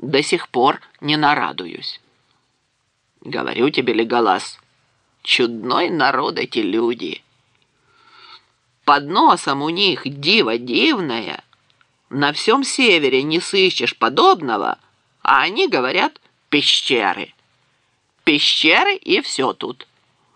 До сих пор не нарадуюсь. Говорю тебе, Леголас, чудной народ эти люди. Под носом у них диво дивное. На всем севере не сыщешь подобного, а они говорят пещеры. Пещеры и все тут.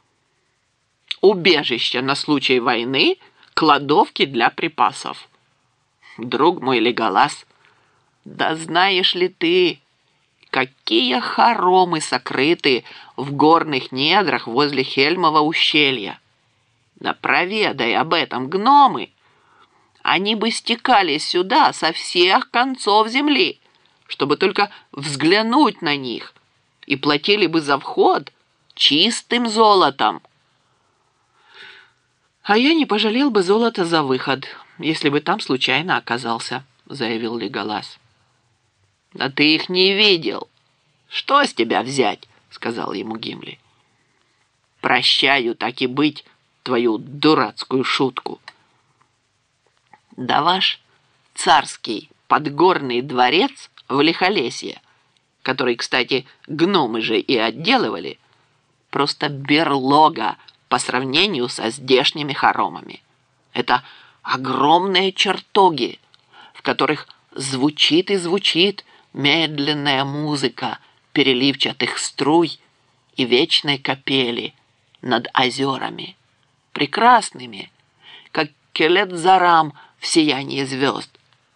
Убежище на случай войны, кладовки для припасов. Друг мой Леголас, да знаешь ли ты, какие хоромы сокрыты в горных недрах возле Хельмова ущелья? Да проведай об этом гномы. Они бы стекались сюда со всех концов земли, чтобы только взглянуть на них, и платили бы за вход чистым золотом. «А я не пожалел бы золота за выход, если бы там случайно оказался», — заявил Леголас. «Да ты их не видел. Что с тебя взять?» — сказал ему Гимли. «Прощаю, так и быть, твою дурацкую шутку. Да ваш царский подгорный дворец в Лихолесье, который, кстати, гномы же и отделывали, просто берлога по сравнению со здешними хоромами. Это огромные чертоги, в которых звучит и звучит медленная музыка переливчатых струй и вечной капели над озерами, прекрасными, как Келет-Зарам в сиянии звезд.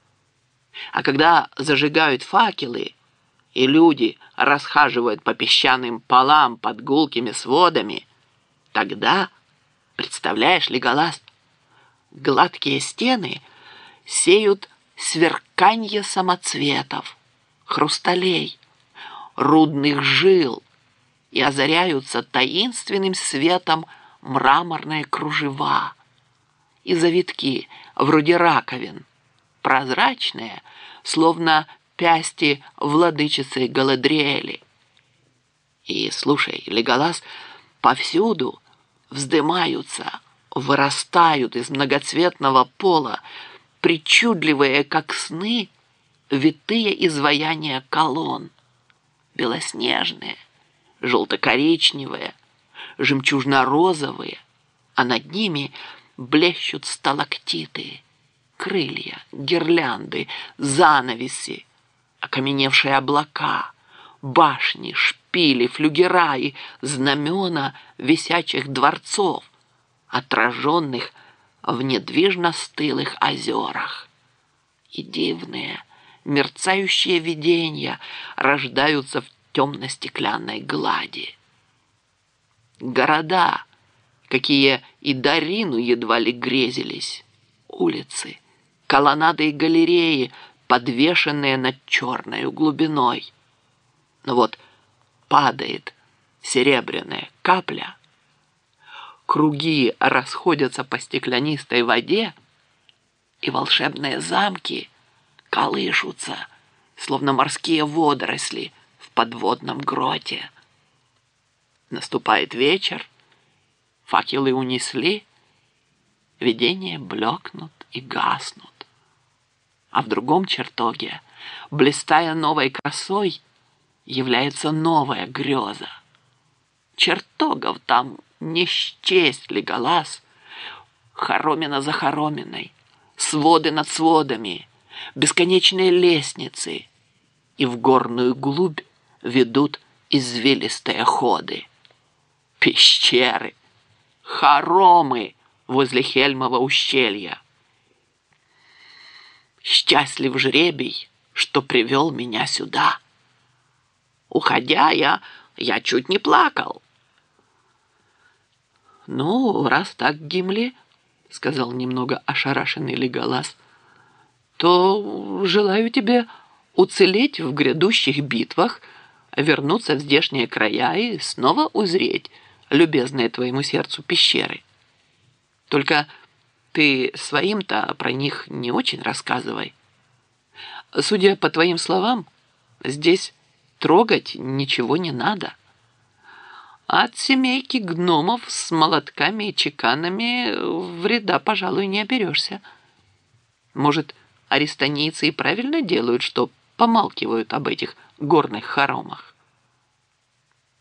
А когда зажигают факелы, и люди расхаживают по песчаным полам под гулкими сводами, тогда, представляешь, Леголас, гладкие стены сеют сверканье самоцветов, хрусталей, рудных жил и озаряются таинственным светом мраморные кружева и завитки вроде раковин, прозрачные, словно пясти владычицы Галадриэли. И, слушай, Леголас, повсюду вздымаются, вырастают из многоцветного пола причудливые, как сны, витые изваяния колонн, белоснежные, желто-коричневые, жемчужно-розовые, а над ними блещут сталактиты, крылья, гирлянды, занавеси, окаменевшие облака, башни, шпили, флюгера и знамена висячих дворцов, отраженных в недвижно стылых озерах. И дивные, мерцающие видения рождаются в темно-стеклянной глади. Города, какие и Дарину едва ли грезились, улицы, колоннады и галереи, подвешенные над черной глубиной. Но вот падает серебряная капля, круги расходятся по стеклянистой воде, и волшебные замки колышутся, словно морские водоросли в подводном гроте. Наступает вечер, факелы унесли, видения блекнут и гаснут. А в другом чертоге, блистая новой красой, является новая греза. Чертогов там не счесть, Леголас, хоромина за хороминой, своды над сводами, бесконечные лестницы, и в горную глубь ведут извилистые ходы. Пещеры, хоромы возле Хельмова ущелья. Счастлив жребий, что привел меня сюда. Уходя, я чуть не плакал. «Ну, раз так, Гимли, — сказал немного ошарашенный Леголас, — то желаю тебе уцелеть в грядущих битвах, вернуться в здешние края и снова узреть любезные твоему сердцу пещеры. Только ты своим-то про них не очень рассказывай. Судя по твоим словам, здесь трогать ничего не надо. От семейки гномов с молотками и чеканами вреда, пожалуй, не оберешься. Может, аристонийцы и правильно делают, что помалкивают об этих горных хоромах.